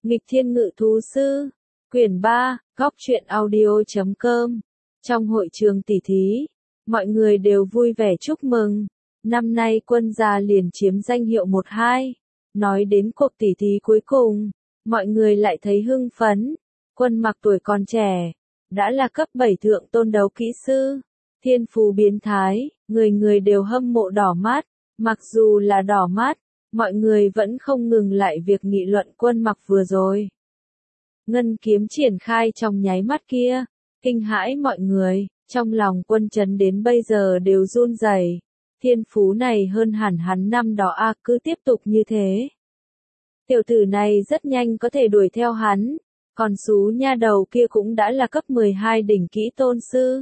Nghịch Thiên Ngự Thú Sư, quyển 3, góc truyện audio.com. Trong hội trường tỷ thí, mọi người đều vui vẻ chúc mừng. Năm nay Quân gia liền chiếm danh hiệu 1-2. Nói đến cuộc tỷ thí cuối cùng, mọi người lại thấy hưng phấn. Quân Mặc tuổi còn trẻ, đã là cấp 7 thượng tôn đấu kỹ sư. Thiên phú biến thái, người người đều hâm mộ đỏ mắt. Mặc dù là đỏ mắt, mọi người vẫn không ngừng lại việc nghị luận Quân Mặc vừa rồi. Ngân kiếm triển khai trong nháy mắt kia, kinh hãi mọi người, trong lòng Quân Chấn đến bây giờ đều run rẩy. Thiên phú này hơn hẳn hắn năm đó a, cứ tiếp tục như thế. Tiểu tử này rất nhanh có thể đuổi theo hắn, còn xú nha đầu kia cũng đã là cấp 12 đỉnh kỹ tôn sư.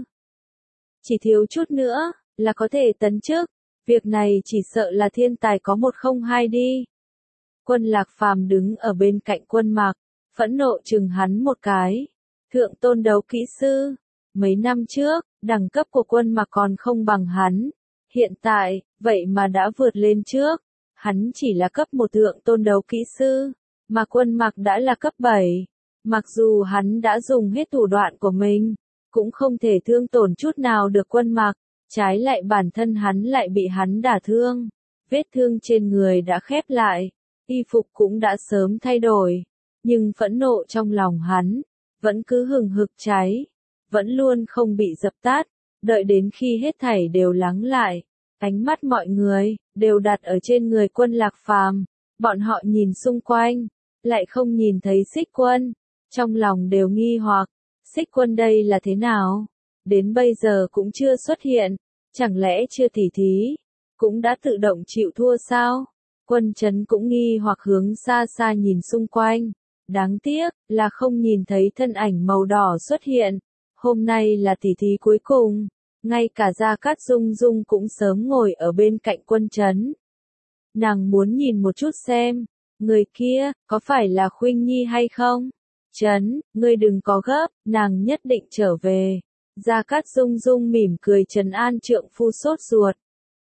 Chỉ thiếu chút nữa, là có thể tấn chức, việc này chỉ sợ là thiên tài có 1-0-2 đi. Quân Lạc Phàm đứng ở bên cạnh Quân Mặc, phẫn nộ chừng hắn một cái. Thượng tôn đấu kỹ sư, mấy năm trước, đẳng cấp của Quân Mặc còn không bằng hắn. Hiện tại, vậy mà đã vượt lên trước. Hắn chỉ là cấp 1 thượng tôn đấu kỹ sư, mà Quân Mặc đã là cấp 7. Mặc dù hắn đã dùng hết thủ đoạn của mình, cũng không thể thương tổn chút nào được Quân Mặc. Trái lại bản thân hắn lại bị hắn đả thương. Vết thương trên người đã khép lại, y phục cũng đã sớm thay đổi. Nhưng phẫn nộ trong lòng hắn, vẫn cứ hừng hực cháy, vẫn luôn không bị dập tắt. Đợi đến khi hết thảy đều lắng lại, ánh mắt mọi người đều đặt ở trên người Quân Lạc Phàm. Bọn họ nhìn xung quanh, lại không nhìn thấy Xích Quân, trong lòng đều nghi hoặc, Xích Quân đây là thế nào? Đến bây giờ cũng chưa xuất hiện, chẳng lẽ chưa tỉ thí, cũng đã tự động chịu thua sao? Quân Chấn cũng nghi hoặc hướng xa xa nhìn xung quanh, đáng tiếc là không nhìn thấy thân ảnh màu đỏ xuất hiện. Hôm nay là tỉ thí cuối cùng, ngay cả Gia Cát Dung Dung cũng sớm ngồi ở bên cạnh Quân Chấn. Nàng muốn nhìn một chút xem, người kia, có phải là Khuynh Nhi hay không? Chấn, ngươi đừng có gấp, nàng nhất định trở về. Gia Cát Dung Dung mỉm cười trấn an trượng phu sốt ruột.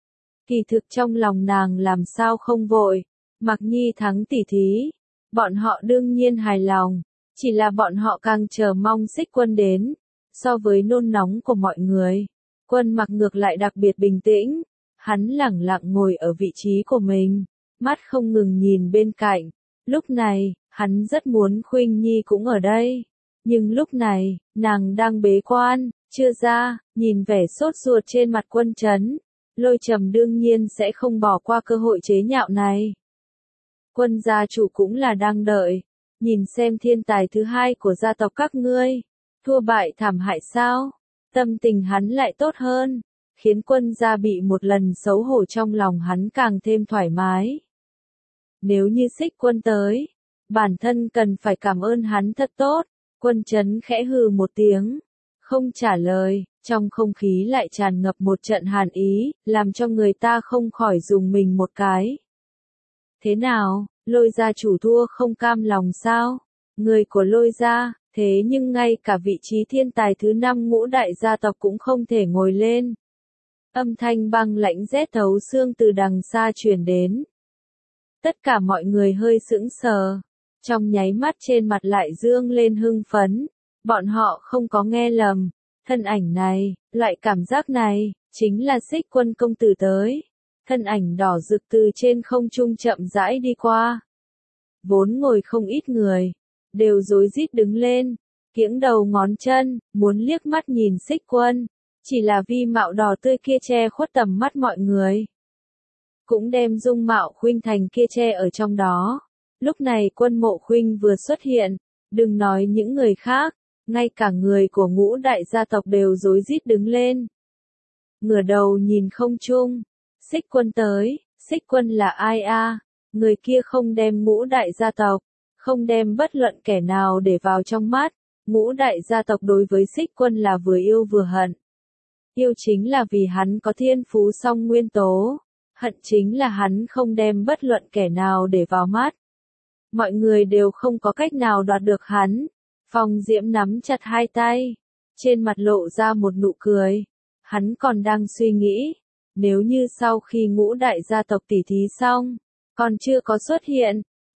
Kỳ thực trong lòng nàng làm sao không vội, Mặc Nhi thắng tỉ thí, bọn họ đương nhiên hài lòng, chỉ là bọn họ càng chờ mong Xích Quân đến. So với nôn nóng của mọi người, Quân Mặc ngược lại đặc biệt bình tĩnh, hắn lẳng lặng ngồi ở vị trí của mình, mắt không ngừng nhìn bên cạnh. Lúc này, hắn rất muốn Khuynh Nhi cũng ở đây, nhưng lúc này, nàng đang bế quan, chưa ra. Nhìn vẻ sốt ruột trên mặt Quân Chấn, Lôi Trầm đương nhiên sẽ không bỏ qua cơ hội chế nhạo này. Quân gia chủ cũng là đang đợi, nhìn xem thiên tài thứ hai của gia tộc các ngươi, thua bại thảm hại sao? Tâm tình hắn lại tốt hơn, khiến Quân gia bị một lần xấu hổ trong lòng hắn càng thêm thoải mái. Nếu như Xích Quân tới, bản thân cần phải cảm ơn hắn thật tốt. Quân Chấn khẽ hừ một tiếng, không trả lời, trong không khí lại tràn ngập một trận hàn ý, làm cho người ta không khỏi dùng mình một cái. Thế nào, Lôi gia chủ thua không cam lòng sao? Người của Lôi gia, thế nhưng ngay cả vị trí thiên tài thứ 5 ngũ đại gia tộc cũng không thể ngồi lên. Âm thanh băng lãnh rét thấu xương từ đằng xa truyền đến. Tất cả mọi người hơi sững sờ, trong nháy mắt trên mặt lại dương lên hưng phấn. Bọn họ không có nghe lầm, thân ảnh này, loại cảm giác này, chính là Xích Quân công tử tới. Thân ảnh đỏ rực từ trên không trung chậm rãi đi qua. Vốn ngồi không ít người, đều rối rít đứng lên, kiễng đầu ngón chân, muốn liếc mắt nhìn Xích Quân. Chỉ là vi mạo đỏ tươi kia che khuất tầm mắt mọi người, cũng đem dung mạo Khuynh Thành kia che ở trong đó. Lúc này Quân Mộ Khuynh vừa xuất hiện, đừng nói những người khác, ngay cả người của ngũ đại gia tộc đều rối rít đứng lên. Ngửa đầu nhìn không trung, Xích Quân tới. Xích Quân là ai a? Người kia không đem ngũ đại gia tộc, không đem bất luận kẻ nào để vào trong mắt. Ngũ đại gia tộc đối với Xích Quân là vừa yêu vừa hận. Yêu chính là vì hắn có thiên phú song nguyên tố, hận chính là hắn không đem bất luận kẻ nào để vào mắt. Mọi người đều không có cách nào đoạt được hắn. Phong Diễm nắm chặt hai tay, trên mặt lộ ra một nụ cười. Hắn còn đang suy nghĩ, nếu như sau khi ngũ đại gia tộc tỉ thí xong, còn chưa có xuất hiện,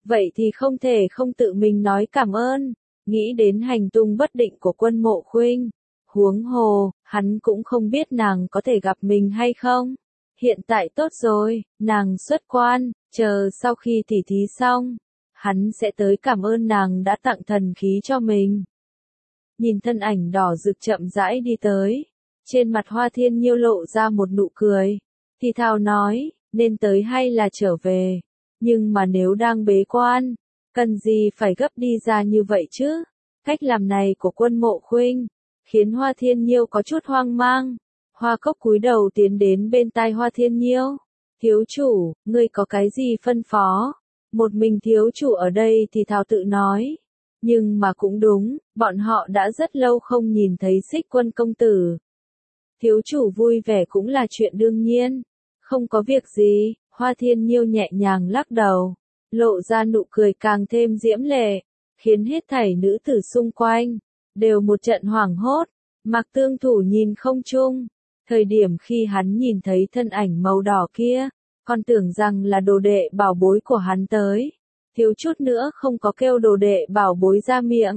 vậy thì không thể không tự mình nói cảm ơn, nghĩ đến hành tung bất định của Quân Mộ Khuynh. Huống hồ, hắn cũng không biết nàng có thể gặp mình hay không. Hiện tại tốt rồi, nàng xuất quan, chờ sau khi tỉ thí xong, hắn sẽ tới cảm ơn nàng đã tặng thần khí cho mình. Nhìn thân ảnh đỏ rực chậm rãi đi tới, trên mặt Hoa Thiên Nhiêu lộ ra một nụ cười, thì thào nói, nên tới hay là trở về, nhưng mà nếu đang bế quan, cần gì phải gấp đi ra như vậy chứ? Cách làm này của Quân Mộ Khuynh khiến Hoa Thiên Nhiêu có chút hoang mang. Hoa Cốc cúi đầu tiến đến bên tai Hoa Thiên Nhiêu. Thiếu chủ, ngươi có cái gì phân phó? Một mình thiếu chủ ở đây thì thào tự nói. Nhưng mà cũng đúng, bọn họ đã rất lâu không nhìn thấy Xích Quân công tử. Thiếu chủ vui vẻ cũng là chuyện đương nhiên. Không có việc gì, Hoa Thiên Nhiêu nhẹ nhàng lắc đầu, lộ ra nụ cười càng thêm diễm lệ, khiến hết thảy nữ tử xung quanh đều một trận hoảng hốt. Mạc Tương Thủ nhìn không chung, thời điểm khi hắn nhìn thấy thân ảnh màu đỏ kia, còn tưởng rằng là đồ đệ bảo bối của hắn tới, thiếu chút nữa không có kêu đồ đệ bảo bối ra miệng.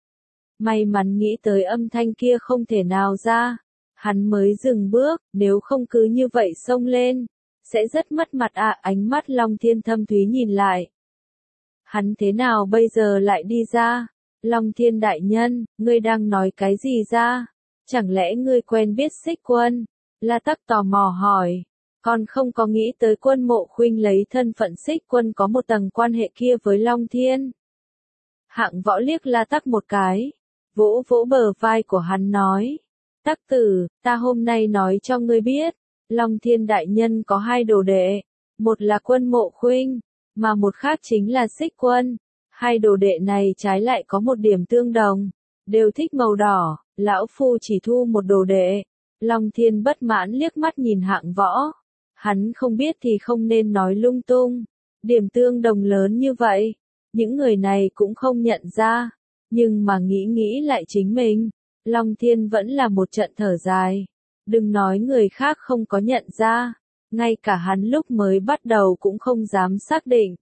May mắn nghĩ tới âm thanh kia không thể nào ra, hắn mới dừng bước, nếu không cứ như vậy xông lên, sẽ rất mất mặt ạ. Ánh mắt Long Thiên thâm thúy nhìn lại. Hắn thế nào bây giờ lại đi ra? Long Thiên đại nhân, ngươi đang nói cái gì ra? Chẳng lẽ ngươi quen biết Xích Quân? La Tắc tò mò hỏi. Còn không có nghĩ tới Quân Mộ Khuynh lấy thân phận Xích Quân có một tầng quan hệ kia với Long Thiên. Hạng Võ liếc La Tắc một cái, vỗ vỗ bờ vai của hắn nói. Tắc tử, ta hôm nay nói cho ngươi biết, Long Thiên đại nhân có hai đồ đệ, một là Quân Mộ Khuynh, mà một khác chính là Xích Quân. Hai đồ đệ này trái lại có một điểm tương đồng, đều thích màu đỏ, lão phu chỉ thu một đồ đệ. Long Thiên bất mãn liếc mắt nhìn Hạng Võ. Hắn không biết thì không nên nói lung tung, điểm tương đồng lớn như vậy, những người này cũng không nhận ra, nhưng mà nghĩ nghĩ lại chính mình, Long Thiên vẫn là một trận thở dài. Đừng nói người khác không có nhận ra, ngay cả hắn lúc mới bắt đầu cũng không dám xác định.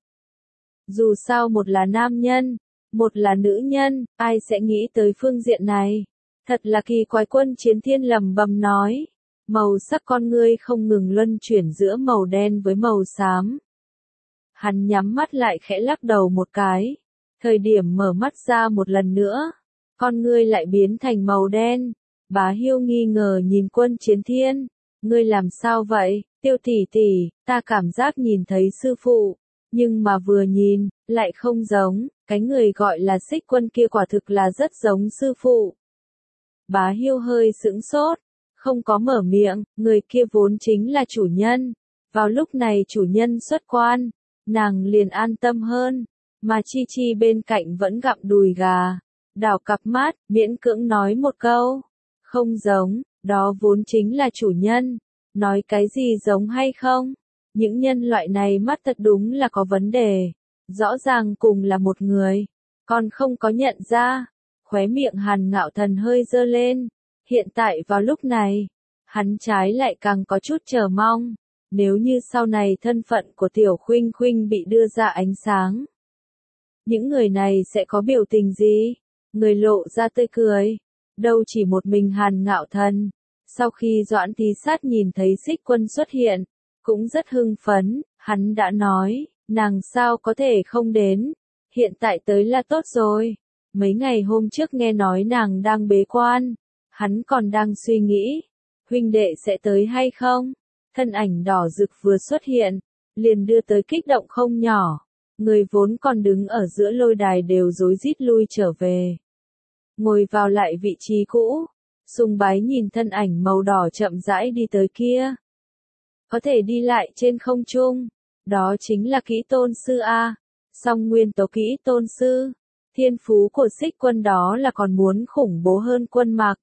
Dù sao một là nam nhân, một là nữ nhân, ai sẽ nghĩ tới phương diện này? Thật là kỳ quái. Quân Chiến Thiên lẩm bẩm nói, màu sắc con ngươi không ngừng luân chuyển giữa màu đen với màu xám. Hắn nhắm mắt lại khẽ lắc đầu một cái, thời điểm mở mắt ra một lần nữa, con ngươi lại biến thành màu đen. Bá Hiêu nghi ngờ nhìn Quân Chiến Thiên, ngươi làm sao vậy? Tiêu tỷ tỷ, ta cảm giác nhìn thấy sư phụ, nhưng mà vừa nhìn, lại không giống, cái người gọi là Xích Quân kia quả thực là rất giống sư phụ. Bá Hiêu hơi sững sốt, không có mở miệng, người kia vốn chính là chủ nhân. Vào lúc này chủ nhân xuất quan, nàng liền an tâm hơn, mà Chi Chi bên cạnh vẫn gặm đùi gà, đảo cặp mắt, miễn cưỡng nói một câu, không giống, đó vốn chính là chủ nhân, nói cái gì giống hay không? Những nhân loại này mắt thật đúng là có vấn đề, rõ ràng cùng là một người, còn không có nhận ra. Khóe miệng Hàn Ngạo Thần hơi dơ lên, hiện tại vào lúc này, hắn trái lại càng có chút chờ mong, nếu như sau này thân phận của Tiểu Khuynh Khuynh bị đưa ra ánh sáng, những người này sẽ có biểu tình gì? Người lộ ra tươi cười, đâu chỉ một mình Hàn Ngạo Thần, sau khi Doãn Thí Sát nhìn thấy Xích Quân xuất hiện, cũng rất hưng phấn, hắn đã nói, nàng sao có thể không đến, hiện tại tới là tốt rồi. Mấy ngày hôm trước nghe nói nàng đang bế quan, hắn còn đang suy nghĩ, huynh đệ sẽ tới hay không? Thân ảnh đỏ rực vừa xuất hiện, liền đưa tới kích động không nhỏ, người vốn còn đứng ở giữa lôi đài đều rối rít lui trở về. Ngồi vào lại vị trí cũ, sùng bái nhìn thân ảnh màu đỏ chậm rãi đi tới kia. Có thể đi lại trên không trung, đó chính là Kỹ Tôn Sư A, song nguyên tố Kỹ Tôn Sư. Thiên phú của Xích Quân đó là còn muốn khủng bố hơn Quân Mạc.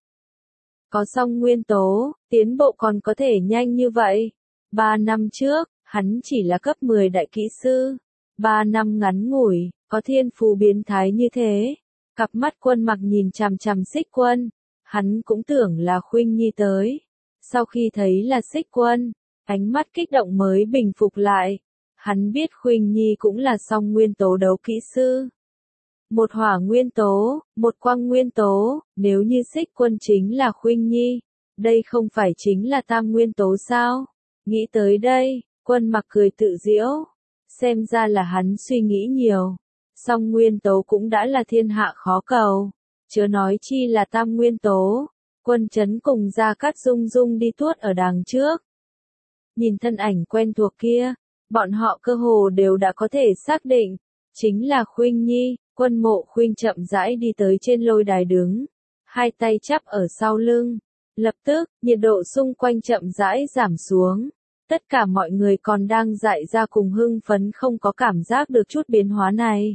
Có song nguyên tố, tiến bộ còn có thể nhanh như vậy. 3 năm trước, hắn chỉ là cấp 10 đại kỹ sư. 3 năm ngắn ngủi, có thiên phú biến thái như thế. Cặp mắt Quân Mạc nhìn chằm chằm Xích Quân, hắn cũng tưởng là Khuynh Nhi tới. Sau khi thấy là Xích Quân, ánh mắt kích động mới bình phục lại. Hắn biết Khuynh Nhi cũng là song nguyên tố đấu kỹ sư. Một hỏa nguyên tố, một quang nguyên tố, nếu như Xích Quân chính là Khuynh Nhi, đây không phải chính là tam nguyên tố sao? Nghĩ tới đây, Quân Mặc cười tự giễu, xem ra là hắn suy nghĩ nhiều. Song nguyên tố cũng đã là thiên hạ khó cầu, chớ nói chi là tam nguyên tố. Quân Chấn cùng Gia Cát Dung Dung đi tuốt ở đằng trước. Nhìn thân ảnh quen thuộc kia, bọn họ cơ hồ đều đã có thể xác định, chính là Khuynh Nhi. Quân Mộ Khuynh chậm rãi đi tới trên lôi đài đứng, hai tay chắp ở sau lưng. Lập tức, nhiệt độ xung quanh chậm rãi giảm xuống. Tất cả mọi người còn đang dại ra cùng hưng phấn không có cảm giác được chút biến hóa này.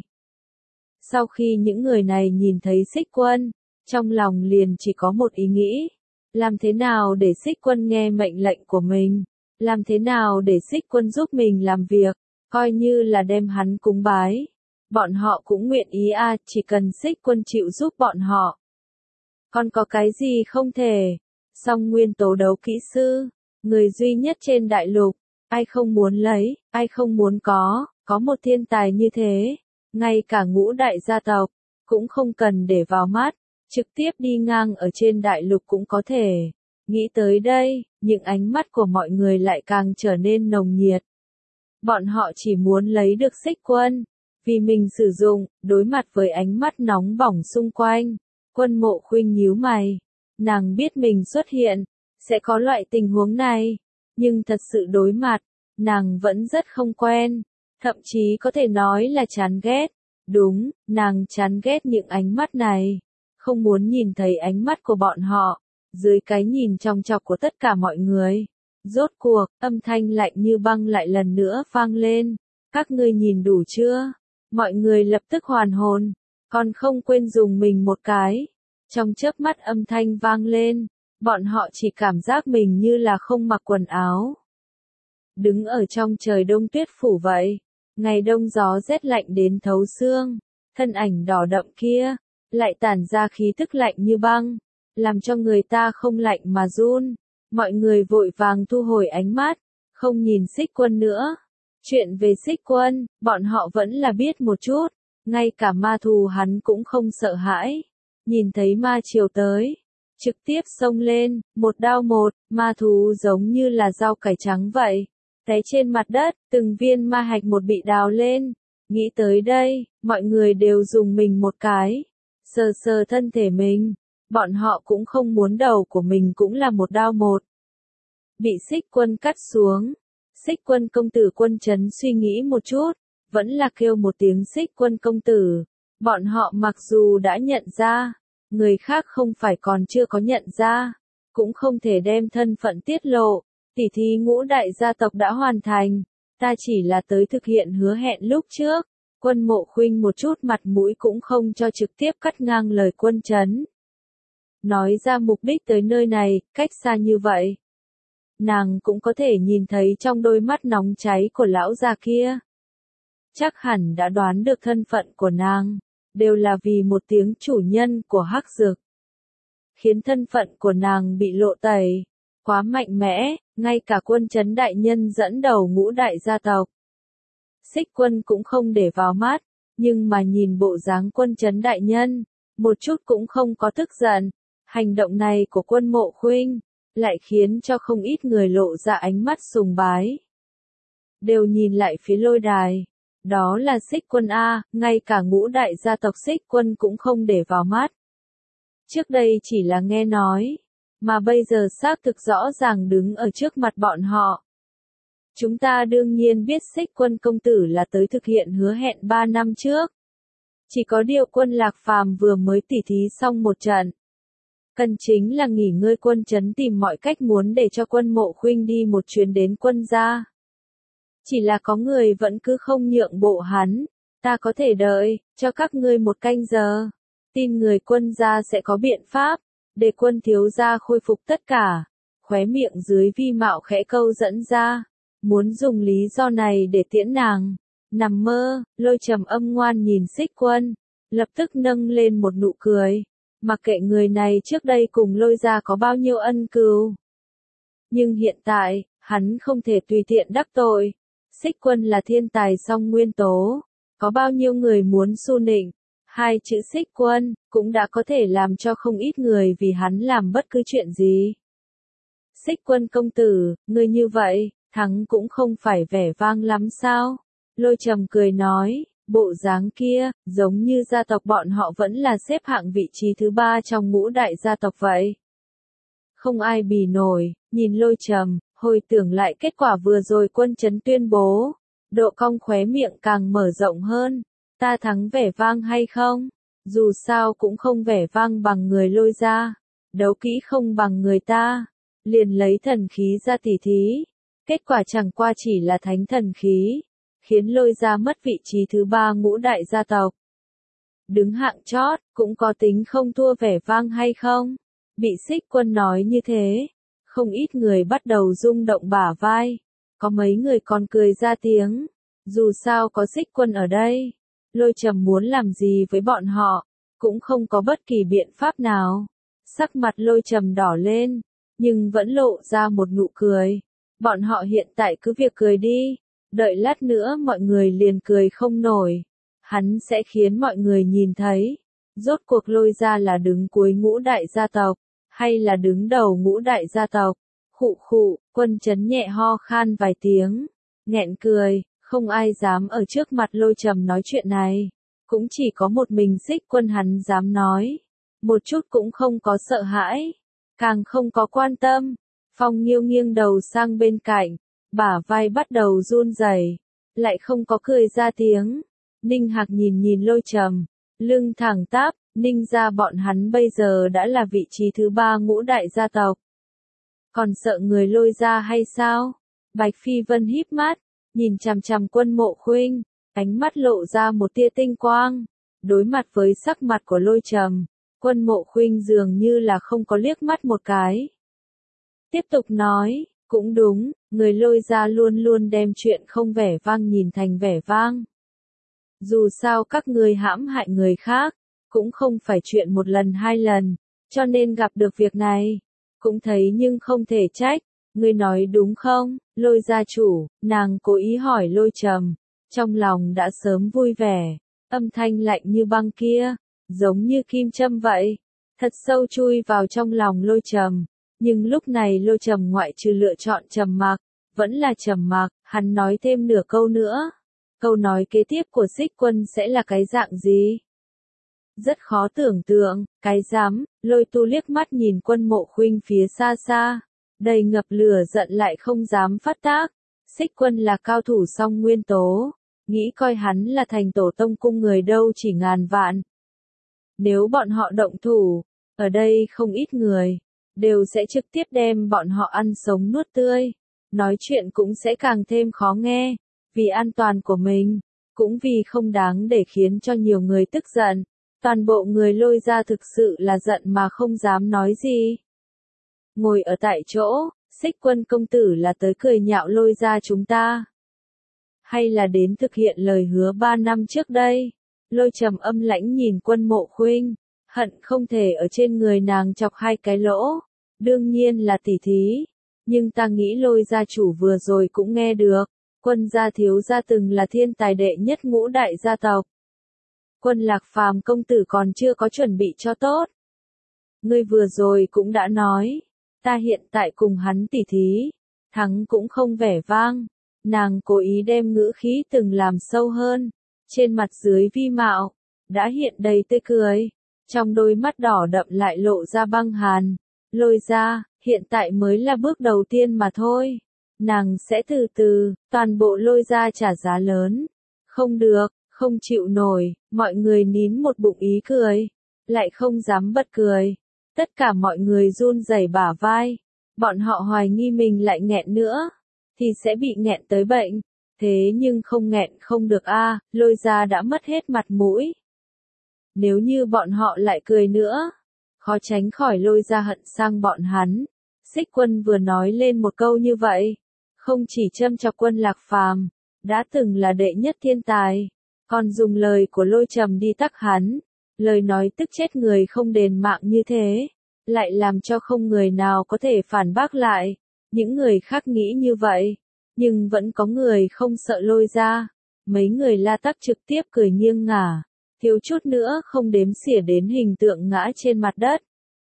Sau khi những người này nhìn thấy Xích Quân, trong lòng liền chỉ có một ý nghĩ. Làm thế nào để Xích Quân nghe mệnh lệnh của mình? Làm thế nào để Xích Quân giúp mình làm việc? Coi như là đem hắn cúng bái. Bọn họ cũng nguyện ý chỉ cần Xích Quân chịu giúp bọn họ. Còn có cái gì không thể? Song nguyên tố đấu kỹ sư, người duy nhất trên đại lục, ai không muốn lấy, ai không muốn có một thiên tài như thế, ngay cả ngũ đại gia tộc, cũng không cần để vào mắt, trực tiếp đi ngang ở trên đại lục cũng có thể. Nghĩ tới đây, những ánh mắt của mọi người lại càng trở nên nồng nhiệt. Bọn họ chỉ muốn lấy được Xích Quân, vì mình sử dụng. Đối mặt với ánh mắt nóng bỏng xung quanh, Quân Mộ Khuynh nhíu mày. Nàng biết mình xuất hiện, sẽ có loại tình huống này, nhưng thật sự đối mặt, nàng vẫn rất không quen, thậm chí có thể nói là chán ghét. Đúng, nàng chán ghét những ánh mắt này, không muốn nhìn thấy ánh mắt của bọn họ, dưới cái nhìn chòng chọc của tất cả mọi người. Rốt cuộc, âm thanh lạnh như băng lại lần nữa vang lên, các ngươi nhìn đủ chưa? Mọi người lập tức hoàn hồn, còn không quên dùng mình một cái. Trong chớp mắt âm thanh vang lên, bọn họ chỉ cảm giác mình như là không mặc quần áo. Đứng ở trong trời đông tuyết phủ vậy, ngày đông gió rét lạnh đến thấu xương, thân ảnh đỏ đậm kia, lại tản ra khí tức lạnh như băng, làm cho người ta không lạnh mà run. Mọi người vội vàng thu hồi ánh mắt, không nhìn Xích Quân nữa. Chuyện về Xích Quân, bọn họ vẫn là biết một chút, ngay cả ma thù hắn cũng không sợ hãi. Nhìn thấy ma triều tới, trực tiếp xông lên, một đao một, ma thú giống như là rau cải trắng vậy, té trên mặt đất, từng viên ma hạch một bị đào lên. Nghĩ tới đây, mọi người đều dùng mình một cái, sờ sờ thân thể mình, bọn họ cũng không muốn đầu của mình cũng là một đao một. Bị Xích Quân cắt xuống, Xích Quân công tử. Quân Chấn suy nghĩ một chút, vẫn là kêu một tiếng Xích Quân công tử. Bọn họ mặc dù đã nhận ra, người khác không phải còn chưa có nhận ra, cũng không thể đem thân phận tiết lộ. Tỉ thí ngũ đại gia tộc đã hoàn thành, ta chỉ là tới thực hiện hứa hẹn lúc trước. Quân Mộ Khuynh một chút mặt mũi cũng không cho, trực tiếp cắt ngang lời Quân Chấn. Nói ra mục đích tới nơi này, cách xa như vậy. Nàng cũng có thể nhìn thấy trong đôi mắt nóng cháy của lão già kia. Chắc hẳn đã đoán được thân phận của nàng, đều là vì một tiếng chủ nhân của Hắc Dược. Khiến thân phận của nàng bị lộ tẩy, quá mạnh mẽ, ngay cả Quân Chấn đại nhân dẫn đầu ngũ đại gia tộc. Xích Quân cũng không để vào mắt, nhưng mà nhìn bộ dáng Quân Chấn đại nhân, một chút cũng không có tức giận. Hành động này của Quân Mộ Khuynh lại khiến cho không ít người lộ ra ánh mắt sùng bái. Đều nhìn lại phía lôi đài. Đó là Xích Quân ngay cả ngũ đại gia tộc Xích Quân cũng không để vào mắt. Trước đây chỉ là nghe nói, mà bây giờ xác thực rõ ràng đứng ở trước mặt bọn họ. Chúng ta đương nhiên biết Xích Quân công tử là tới thực hiện hứa hẹn 3 năm trước. Chỉ có điều Quân Lạc Phàm vừa mới tỉ thí xong một trận. Cần chính là nghỉ ngơi. Quân Chấn tìm mọi cách muốn để cho Quân Mộ Khuynh đi một chuyến đến Quân gia. Chỉ là có người vẫn cứ không nhượng bộ hắn. Ta có thể đợi, cho các ngươi 1 canh giờ. Tin người Quân gia sẽ có biện pháp, để Quân thiếu gia khôi phục tất cả. Khóe miệng dưới vi mạo khẽ câu dẫn ra. Muốn dùng lý do này để tiễn nàng. Nằm mơ, Lôi Trầm âm ngoan nhìn Xích Quân, lập tức nâng lên một nụ cười. Mặc kệ người này trước đây cùng Lôi gia có bao nhiêu ân cừu. Nhưng hiện tại, hắn không thể tùy tiện đắc tội. Xích Quân là thiên tài song nguyên tố, có bao nhiêu người muốn su nịnh, hai chữ Xích Quân cũng đã có thể làm cho không ít người vì hắn làm bất cứ chuyện gì. Xích Quân công tử, ngươi như vậy, thắng cũng không phải vẻ vang lắm sao? Lôi Trầm cười nói, bộ dáng kia, giống như gia tộc bọn họ vẫn là xếp hạng vị trí thứ 3 trong ngũ đại gia tộc vậy. Không ai bì nổi, nhìn Lôi Trầm, hồi tưởng lại kết quả vừa rồi Quân Chấn tuyên bố, độ cong khóe miệng càng mở rộng hơn. Ta thắng vẻ vang hay không? Dù sao cũng không vẻ vang bằng người Lôi gia, đấu kỹ không bằng người ta, liền lấy thần khí ra tỉ thí. Kết quả chẳng qua chỉ là thánh thần khí, khiến Lôi gia mất vị trí thứ 3 ngũ đại gia tộc. Đứng hạng chót, cũng có tính không thua vẻ vang hay không? Bị Xích Quân nói như thế, không ít người bắt đầu rung động bả vai, có mấy người còn cười ra tiếng. Dù sao có Xích Quân ở đây, Lôi Trầm muốn làm gì với bọn họ, cũng không có bất kỳ biện pháp nào. Sắc mặt Lôi Trầm đỏ lên, nhưng vẫn lộ ra một nụ cười. Bọn họ hiện tại cứ việc cười đi, đợi lát nữa mọi người liền cười không nổi. Hắn sẽ khiến mọi người nhìn thấy, rốt cuộc Lôi gia là đứng cuối ngũ đại gia tộc, hay là đứng đầu ngũ đại gia tộc. Khụ khụ, Quân Chấn nhẹ ho khan vài tiếng, nghẹn cười, không ai dám ở trước mặt Lôi Trầm nói chuyện này. Cũng chỉ có một mình Xích Quân hắn dám nói, một chút cũng không có sợ hãi, càng không có quan tâm. Phong Nghiêu nghiêng đầu sang bên cạnh, bả vai bắt đầu run rẩy, lại không có cười ra tiếng. Ninh Hạc nhìn nhìn Lôi Trầm, lưng thẳng tắp, Ninh gia bọn hắn bây giờ đã là vị trí thứ 3 ngũ đại gia tộc. Còn sợ người Lôi gia hay sao? Bạch Phi Vân híp mắt, nhìn chằm chằm Quân Mộ Khuynh, ánh mắt lộ ra một tia tinh quang. Đối mặt với sắc mặt của Lôi Trầm, Quân Mộ Khuynh dường như là không có liếc mắt một cái. Tiếp tục nói, cũng đúng, người Lôi gia luôn luôn đem chuyện không vẻ vang nhìn thành vẻ vang. Dù sao các ngươi hãm hại người khác, cũng không phải chuyện một lần hai lần, cho nên gặp được việc này, cũng thấy nhưng không thể trách. Ngươi nói đúng không, Lôi gia chủ? Nàng cố ý hỏi Lôi Trầm, trong lòng đã sớm vui vẻ, âm thanh lạnh như băng kia, giống như kim châm vậy, thật sâu chui vào trong lòng Lôi Trầm. Nhưng lúc này Lôi Trầm ngoại trừ lựa chọn trầm mặc, vẫn là trầm mặc. Hắn nói thêm nửa câu nữa. Câu nói kế tiếp của Xích Quân sẽ là cái dạng gì? Rất khó tưởng tượng, cái dám. Lôi Tu liếc mắt nhìn Quân Mộ Khuynh phía xa xa, đầy ngập lửa giận lại không dám phát tác. Xích Quân là cao thủ song nguyên tố, nghĩ coi hắn là thành tổ tông cung người đâu chỉ ngàn vạn. Nếu bọn họ động thủ, ở đây không ít người, đều sẽ trực tiếp đem bọn họ ăn sống nuốt tươi. Nói chuyện cũng sẽ càng thêm khó nghe, vì an toàn của mình, cũng vì không đáng để khiến cho nhiều người tức giận. Toàn bộ người Lôi gia thực sự là giận mà không dám nói gì. Ngồi ở tại chỗ, Xích Quân công tử là tới cười nhạo Lôi gia chúng ta, hay là đến thực hiện lời hứa 3 năm trước đây? Lôi Trầm âm lãnh nhìn Quân Mộ Khuynh, hận không thể ở trên người nàng chọc hai cái lỗ. Đương nhiên là tỉ thí, nhưng ta nghĩ Lôi gia chủ vừa rồi cũng nghe được, Quân gia thiếu gia từng là thiên tài đệ nhất ngũ đại gia tộc. Quân Lạc Phàm công tử còn chưa có chuẩn bị cho tốt. Ngươi vừa rồi cũng đã nói, ta hiện tại cùng hắn tỉ thí, thắng cũng không vẻ vang. Nàng cố ý đem ngữ khí từng làm sâu hơn, trên mặt dưới vi mạo, đã hiện đầy tươi cười, trong đôi mắt đỏ đậm lại lộ ra băng hàn. Lôi gia, hiện tại mới là bước đầu tiên mà thôi. Nàng sẽ từ từ, toàn bộ Lôi gia trả giá lớn. Không được, không chịu nổi, mọi người nín một bụng ý cười, lại không dám bật cười. Tất cả mọi người run rẩy bả vai, bọn họ hoài nghi mình lại nghẹn nữa, thì sẽ bị nghẹn tới bệnh. Thế nhưng không nghẹn không được a, Lôi gia đã mất hết mặt mũi. Nếu như bọn họ lại cười nữa, khó tránh khỏi Lôi gia hận sang bọn hắn. Xích Quân vừa nói lên một câu như vậy, không chỉ châm chọc Quân Lạc Phàm, đã từng là đệ nhất thiên tài, còn dùng lời của Lôi Trầm đi tắc hắn, lời nói tức chết người không đền mạng như thế, lại làm cho không người nào có thể phản bác lại. Những người khác nghĩ như vậy, nhưng vẫn có người không sợ Lôi Gia. Mấy người La Tắc trực tiếp cười nghiêng ngả, thiếu chút nữa không đếm xỉa đến hình tượng ngã trên mặt đất.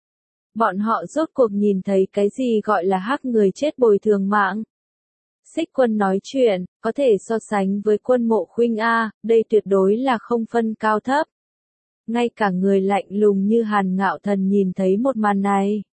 Bọn họ rốt cuộc nhìn thấy cái gì gọi là hắc người chết bồi thường mạng. Xích Quân nói chuyện, có thể so sánh với Quân Mộ Khuynh a, đây tuyệt đối là không phân cao thấp. Ngay cả người lạnh lùng như Hàn Ngạo Thần nhìn thấy một màn này,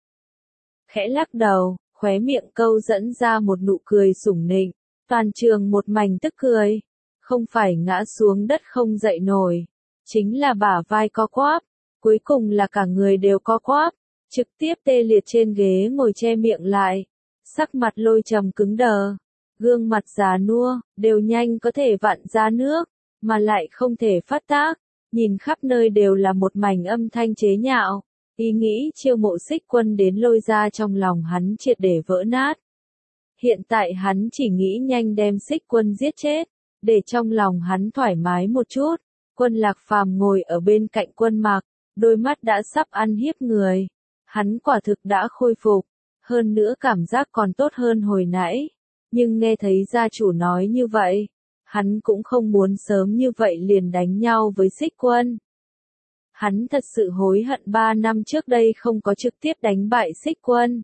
khẽ lắc đầu, khóe miệng câu dẫn ra một nụ cười sủng nịnh, toàn trường một mảnh tức cười. Không phải ngã xuống đất không dậy nổi, chính là bả vai co quắp, cuối cùng là cả người đều co quắp, trực tiếp tê liệt trên ghế ngồi che miệng lại. Sắc mặt Lôi Trầm cứng đờ, gương mặt già nua, đều nhanh có thể vặn ra nước, mà lại không thể phát tác, nhìn khắp nơi đều là một mảnh âm thanh chế nhạo. Ý nghĩ chiêu mộ Xích Quân đến Lôi Gia trong lòng hắn triệt để vỡ nát. Hiện tại hắn chỉ nghĩ nhanh đem Xích Quân giết chết, để trong lòng hắn thoải mái một chút. Quân Lạc Phàm ngồi ở bên cạnh Quân Mạc, đôi mắt đã sắp ăn hiếp người. Hắn quả thực đã khôi phục, hơn nữa cảm giác còn tốt hơn hồi nãy. Nhưng nghe thấy gia chủ nói như vậy, hắn cũng không muốn sớm như vậy liền đánh nhau với Xích Quân. Hắn thật sự hối hận 3 năm trước đây không có trực tiếp đánh bại Xích Quân,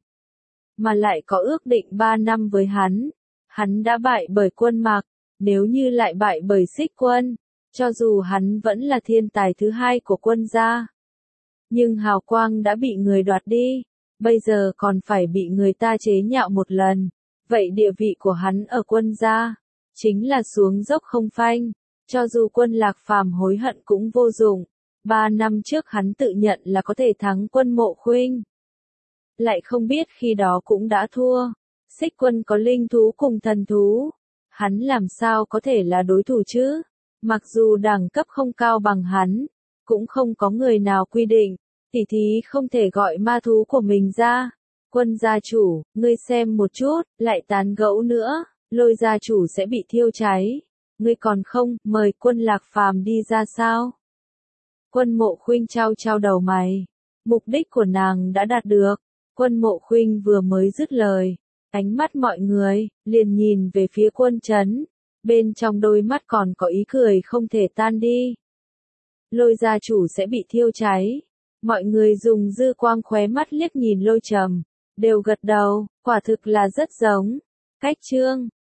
mà lại có ước định 3 năm với hắn. Hắn đã bại bởi Quân Mạc, nếu như lại bại bởi Xích Quân, cho dù hắn vẫn là thiên tài thứ hai của Quân gia, nhưng hào quang đã bị người đoạt đi, bây giờ còn phải bị người ta chế nhạo một lần, vậy địa vị của hắn ở Quân gia chính là xuống dốc không phanh. Cho dù Quân Lạc Phàm hối hận cũng vô dụng. 3 năm trước hắn tự nhận là có thể thắng Quân Mộ Khuynh, lại không biết khi đó cũng đã thua. Xích Quân có linh thú cùng thần thú, hắn làm sao có thể là đối thủ chứ? Mặc dù đẳng cấp không cao bằng hắn, cũng không có người nào quy định, tỉ thí không thể gọi ma thú của mình ra. Quân gia chủ, ngươi xem một chút, lại tán gẫu nữa, Lôi gia chủ sẽ bị thiêu cháy. Ngươi còn không, mời Quân Lạc Phàm đi ra sao? Quân Mộ Khuynh trao trao đầu mày. Mục đích của nàng đã đạt được. Quân Mộ Khuynh vừa mới dứt lời, ánh mắt mọi người liền nhìn về phía Quân Trấn, bên trong đôi mắt còn có ý cười không thể tan đi. Lôi gia chủ sẽ bị thiêu cháy. Mọi người dùng dư quang khóe mắt liếc nhìn Lôi Trầm, đều gật đầu, quả thực là rất giống. Cách chương